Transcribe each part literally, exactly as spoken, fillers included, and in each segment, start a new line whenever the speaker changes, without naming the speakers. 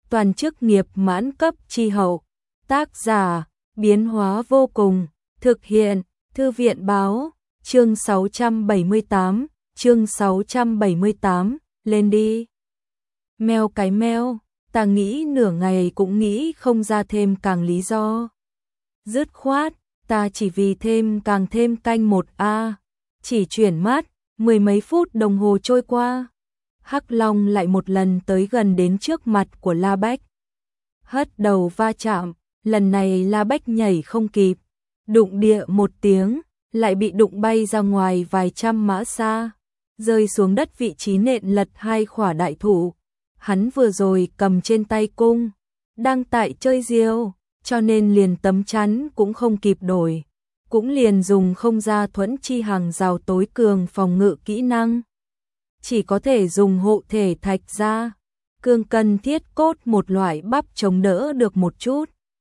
toàn chức nghiệp mãn cấp chi hậu. Tác giả, biến hóa vô cùng, thực hiện, Thư viện báo, chương sáu trăm bảy mươi tám, chương sáu trăm bảy mươi tám, lên đi. Mèo cái meo, ta nghĩ nửa ngày cũng nghĩ không ra thêm càng lý do. Dứt khoát, ta chỉ vì thêm càng thêm canh một a, chỉ chuyển mắt, mười mấy phút đồng hồ trôi qua. Hắc Long lại một lần tới gần đến trước mặt của La Bách. Hất đầu va chạm, lần này La Bách nhảy không kịp, đụng địa một tiếng, lại bị đụng bay ra ngoài vài trăm mã xa, rơi xuống đất vị trí nện lật hai khỏa đại thụ. Hắn vừa rồi cầm trên tay cung, đang tại chơi diều, cho nên liền tấm chắn cũng không kịp đổi, cũng liền dùng không ra thuẫn chi hàng rào tối cường phòng ngự kỹ năng. Chỉ có thể dùng hộ thể thạch ra, cương cân thiết cốt một loại bắp chống đỡ được một chút.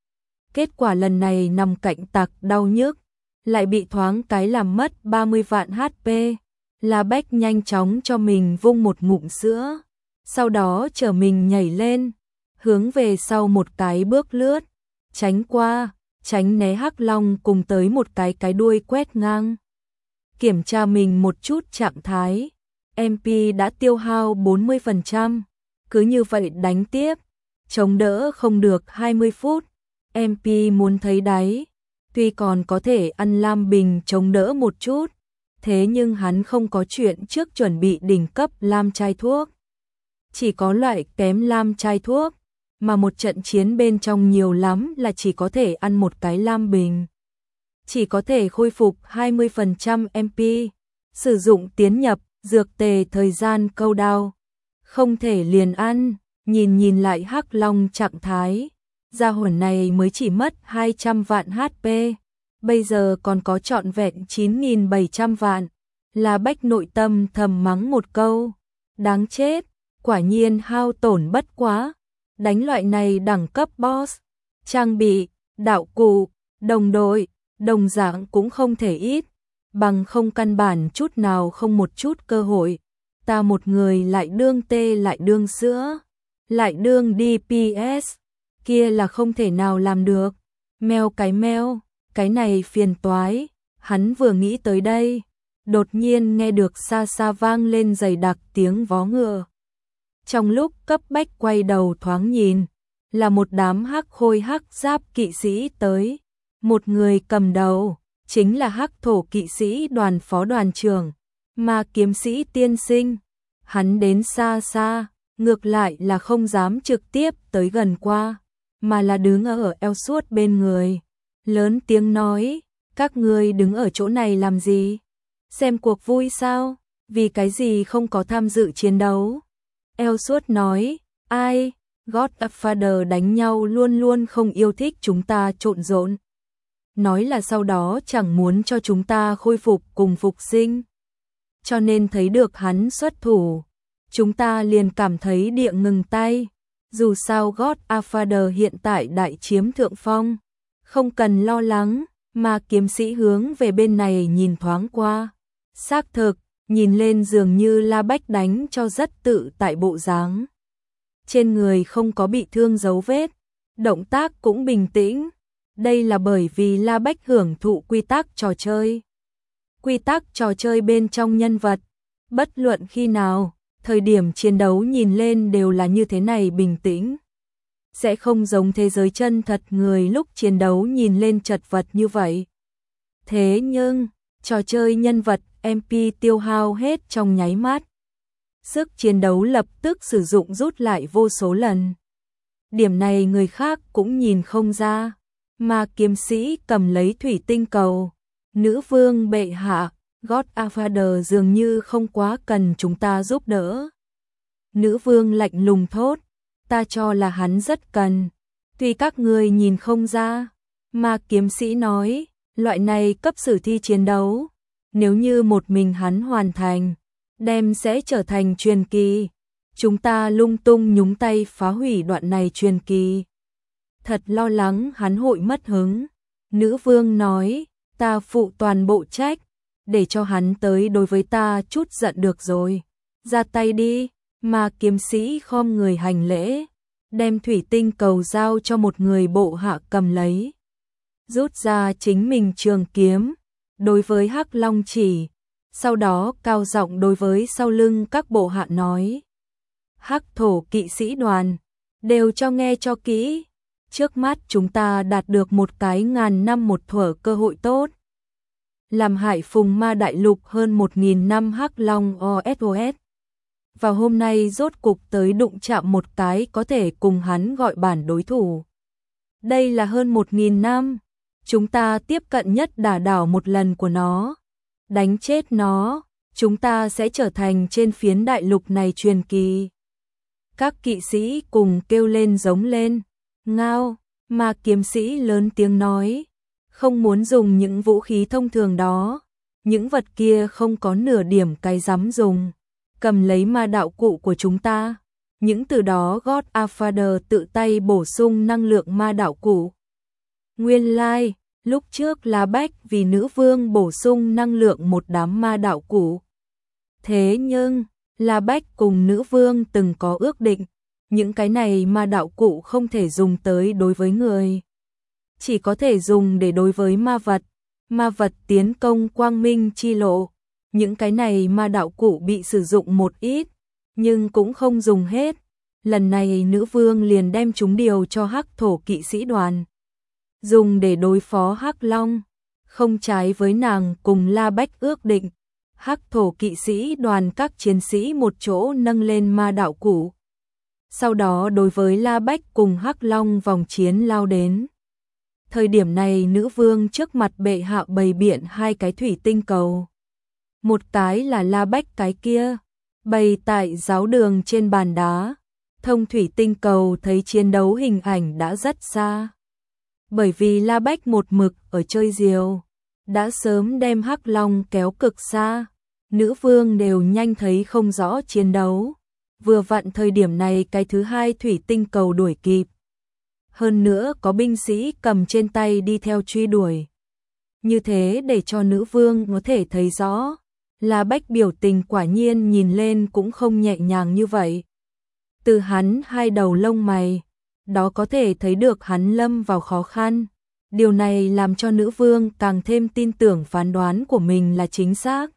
Kết quả lần này nằm cạnh tặc đau nhức, lại bị thoáng cái làm mất ba mươi vạn hát pê. La Bách nhanh chóng cho mình vung một ngụm sữa, sau đó chở mình nhảy lên, hướng về sau một cái bước lướt, tránh qua, tránh né Hắc Long cùng tới một cái cái đuôi quét ngang. Kiểm tra mình một chút trạng thái, em pê đã tiêu hao bốn mươi phần trăm, cứ như vậy đánh tiếp, chống đỡ không được hai mươi phút, em pê muốn thấy đáy, tuy còn có thể ăn lam bình chống đỡ một chút, thế nhưng hắn không có chuyện trước chuẩn bị đỉnh cấp lam chai thuốc. Chỉ có loại kém lam chai thuốc, mà một trận chiến bên trong nhiều lắm là chỉ có thể ăn một cái lam bình. Chỉ có thể khôi phục hai mươi phần trăm em pê, sử dụng tiến nhập, dược tề thời gian câu đao. Không thể liền ăn, nhìn nhìn lại Hắc Long trạng thái. Gia hồn này mới chỉ mất hai trăm vạn hát pê, bây giờ còn có trọn vẹn chín nghìn bảy trăm vạn. La Bách nội tâm thầm mắng một câu, đáng chết, quả nhiên hao tổn bất quá. Đánh loại này đẳng cấp boss, trang bị, đạo cụ, đồng đội, đồng dạng cũng không thể ít, bằng không căn bản chút nào không một chút cơ hội. Ta một người lại đương tê lại đương sữa, lại đương đê pê ét, kia là không thể nào làm được. Mèo cái meo, cái này phiền toái, hắn vừa nghĩ tới đây, đột nhiên nghe được xa xa vang lên dày đặc tiếng vó ngựa. Trong lúc cấp bách quay đầu thoáng nhìn, là một đám hắc khôi hắc giáp kỵ sĩ tới. Một người cầm đầu, chính là hắc thổ kỵ sĩ đoàn phó đoàn trưởng, Ma kiếm sĩ tiên sinh. Hắn đến xa xa, ngược lại là không dám trực tiếp tới gần qua, mà là đứng ở eo suốt bên người. Lớn tiếng nói, các ngươi đứng ở chỗ này làm gì? Xem cuộc vui sao? Vì cái gì không có tham dự chiến đấu? Eo suốt nói, ai, Godfather đánh nhau luôn luôn không yêu thích chúng ta trộn rộn. Nói là sau đó chẳng muốn cho chúng ta khôi phục cùng phục sinh. Cho nên thấy được hắn xuất thủ, chúng ta liền cảm thấy địa ngừng tay. Dù sao Godfather hiện tại đại chiếm thượng phong, không cần lo lắng. Mà kiếm sĩ hướng về bên này nhìn thoáng qua, xác thực, nhìn lên dường như La Bách đánh cho rất tự tại bộ dáng. Trên người không có bị thương dấu vết, động tác cũng bình tĩnh. Đây là bởi vì La Bách hưởng thụ quy tắc trò chơi. Quy tắc trò chơi bên trong nhân vật, bất luận khi nào, thời điểm chiến đấu nhìn lên đều là như thế này bình tĩnh. Sẽ không giống thế giới chân thật người lúc chiến đấu nhìn lên chật vật như vậy. Thế nhưng, trò chơi nhân vật em pê tiêu hao hết trong nháy mắt. Sức chiến đấu lập tức sử dụng rút lại vô số lần. Điểm này người khác cũng nhìn không ra. Mà kiếm sĩ cầm lấy thủy tinh cầu. Nữ vương bệ hạ, Godfather dường như không quá cần chúng ta giúp đỡ. Nữ vương lạnh lùng thốt, ta cho là hắn rất cần. Tuy các người nhìn không ra. Mà kiếm sĩ nói, loại này cấp sử thi chiến đấu, nếu như một mình hắn hoàn thành, đem sẽ trở thành truyền kỳ. Chúng ta lung tung nhúng tay phá hủy đoạn này truyền kỳ. Thật lo lắng hắn hội mất hứng. Nữ vương nói, ta phụ toàn bộ trách, để cho hắn tới đối với ta chút giận được rồi. Ra tay đi, mà kiếm sĩ khom người hành lễ. đem thủy tinh cầu giao cho một người bộ hạ cầm lấy. Rút ra chính mình trường kiếm, đối với Hắc Long chỉ, sau đó cao giọng đối với sau lưng các bộ hạ nói. Hắc thổ kỵ sĩ đoàn, đều cho nghe cho kỹ, trước mắt chúng ta đạt được một cái ngàn năm một thuở cơ hội tốt. Làm hại phùng ma đại lục hơn một nghìn năm Hắc Long o ét o ét. Vào hôm nay rốt cục tới đụng chạm một cái có thể cùng hắn gọi bản đối thủ. Đây là hơn một nghìn năm, chúng ta tiếp cận nhất đả đảo một lần của nó. Đánh chết nó, chúng ta sẽ trở thành trên phiến đại lục này truyền kỳ. Các kỵ sĩ cùng kêu lên giống lên. Ngao, mà kiếm sĩ lớn tiếng nói. Không muốn dùng những vũ khí thông thường đó. Những vật kia không có nửa điểm cái dám dùng. Cầm lấy ma đạo cụ của chúng ta. Những từ đó God Father tự tay bổ sung năng lượng ma đạo cụ. Nguyên lai, like, lúc trước là Bách vì nữ vương bổ sung năng lượng một đám ma đạo cụ. Thế nhưng, La Bách cùng nữ vương từng có ước định, những cái này ma đạo cụ không thể dùng tới đối với người. Chỉ có thể dùng để đối với ma vật, ma vật tiến công quang minh chi lộ. Những cái này ma đạo cụ bị sử dụng một ít, nhưng cũng không dùng hết. Lần này nữ vương liền đem chúng điều cho Hắc thổ kỵ sĩ đoàn. Dùng để đối phó Hắc Long, không trái với nàng cùng La Bách ước định. Hắc thổ kỵ sĩ đoàn các chiến sĩ một chỗ nâng lên ma đạo cụ. Sau đó đối với La Bách cùng Hắc Long vòng chiến lao đến. Thời điểm này nữ vương trước mặt bệ hạ bày biện hai cái thủy tinh cầu. Một cái là La Bách cái kia, bày tại giáo đường trên bàn đá. Thông thủy tinh cầu thấy chiến đấu hình ảnh đã rất xa. Bởi vì La Bách một mực ở chơi diều, đã sớm đem Hắc Long kéo cực xa. Nữ vương đều nhanh thấy không rõ chiến đấu. Vừa vặn thời điểm này cái thứ hai thủy tinh cầu đuổi kịp. Hơn nữa có binh sĩ cầm trên tay đi theo truy đuổi. Như thế để cho nữ vương có thể thấy rõ. La Bách biểu tình quả nhiên nhìn lên cũng không nhẹ nhàng như vậy. Từ hắn hai đầu lông mày, đó có thể thấy được hắn lâm vào khó khăn. Điều này làm cho nữ vương càng thêm tin tưởng phán đoán của mình là chính xác.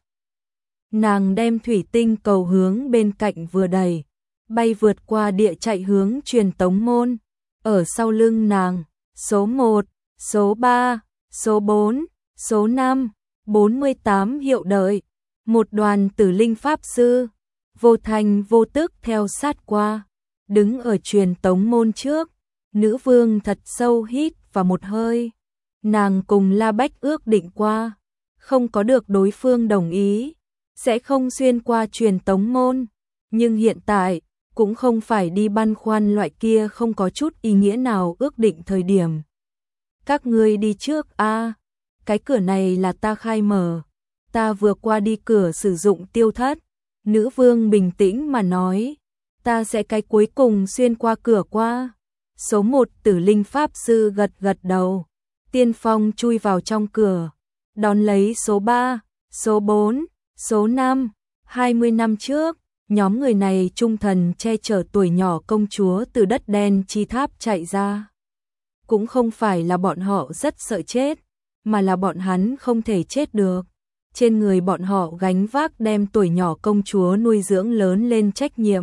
Nàng đem thủy tinh cầu hướng bên cạnh vừa đẩy, bay vượt qua địa chạy hướng truyền tống môn. Ở sau lưng nàng, số một, số ba, số bốn, số năm, bốn mươi tám hiệu đợi. Một đoàn tử linh pháp sư, vô thành vô tức theo sát qua. Đứng ở truyền tống môn trước, nữ vương thật sâu hít vào một hơi. Nàng cùng La Bách ước định qua, không có được đối phương đồng ý, sẽ không xuyên qua truyền tống môn. Nhưng hiện tại, cũng không phải đi băn khoăn loại kia không có chút ý nghĩa nào ước định thời điểm. Các ngươi đi trước a, à, cái cửa này là ta khai mở. Ta vừa qua đi cửa sử dụng tiêu thất. Nữ vương bình tĩnh mà nói. Ta sẽ cái cuối cùng xuyên qua cửa qua. Số một tử linh pháp sư gật gật đầu. Tiên phong chui vào trong cửa. Đón lấy số ba, số bốn, số năm. hai mươi năm trước, nhóm người này trung thần che chở tuổi nhỏ công chúa từ đất đen chi tháp chạy ra. Cũng không phải là bọn họ rất sợ chết, mà là bọn hắn không thể chết được. Trên người bọn họ gánh vác đem tuổi nhỏ công chúa nuôi dưỡng lớn lên trách nhiệm.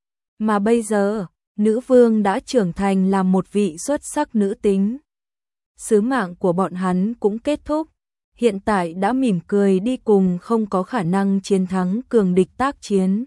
Mà bây giờ, nữ vương đã trưởng thành làm một vị xuất sắc nữ tính. Sứ mạng của bọn hắn cũng kết thúc. Hiện tại đã mỉm cười đi cùng không có khả năng chiến thắng cường địch tác chiến.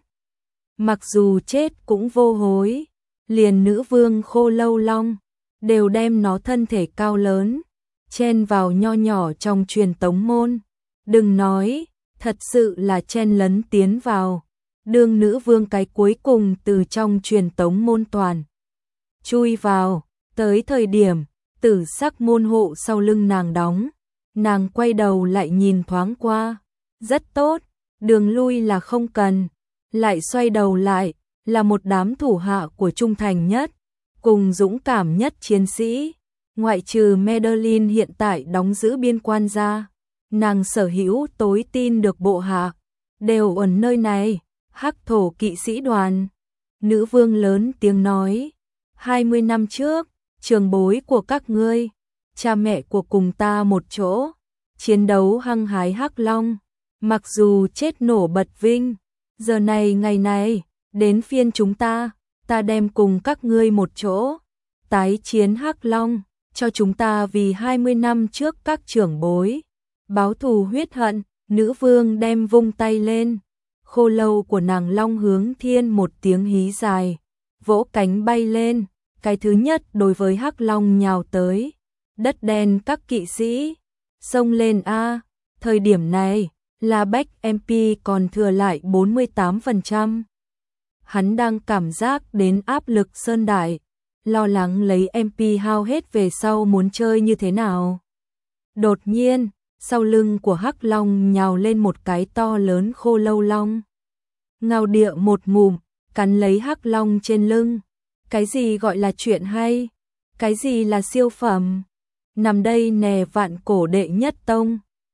Mặc dù chết cũng vô hối. Liền nữ vương Khô Lâu Long đều đem nó thân thể cao lớn chen vào nho nhỏ trong truyền tống môn. Đừng nói, thật sự là chen lấn tiến vào. Đương nữ vương cái cuối cùng từ trong truyền tống môn toàn chui vào, tới thời điểm tử sắc môn hộ sau lưng nàng đóng, nàng quay đầu lại nhìn thoáng qua, rất tốt, đường lui là không cần, lại xoay đầu lại, là một đám thủ hạ của trung thành nhất, cùng dũng cảm nhất chiến sĩ, ngoại trừ Madeline hiện tại đóng giữ biên quan ra, nàng sở hữu tối tin được bộ hạ, đều ở nơi này. Hắc thổ kỵ sĩ đoàn. Nữ vương lớn tiếng nói. hai mươi năm trước, trường bối của các ngươi, cha mẹ của cùng ta một chỗ, chiến đấu hăng hái Hắc Long, mặc dù chết nổ bật vinh, giờ này ngày này, đến phiên chúng ta, ta đem cùng các ngươi một chỗ, tái chiến Hắc Long, cho chúng ta vì hai mươi năm trước các trưởng bối, báo thù huyết hận. Nữ vương đem vung tay lên, khô lâu của nàng long hướng thiên một tiếng hí dài, vỗ cánh bay lên, cái thứ nhất đối với Hắc Long nhào tới, đất đen các kỵ sĩ, xông lên a. Thời điểm này, là Bách em pê còn thừa lại bốn mươi tám phần trăm. Hắn đang cảm giác đến áp lực sơn đại, lo lắng lấy em pê hao hết về sau muốn chơi như thế nào. Đột nhiên, sau lưng của Hắc Long nhào lên một cái to lớn khô lâu long. Ngao địa một ngụm, cắn lấy Hắc Long trên lưng. Cái gì gọi là chuyện hay? Cái gì là siêu phẩm? Nằm đây nè vạn cổ đệ nhất tông,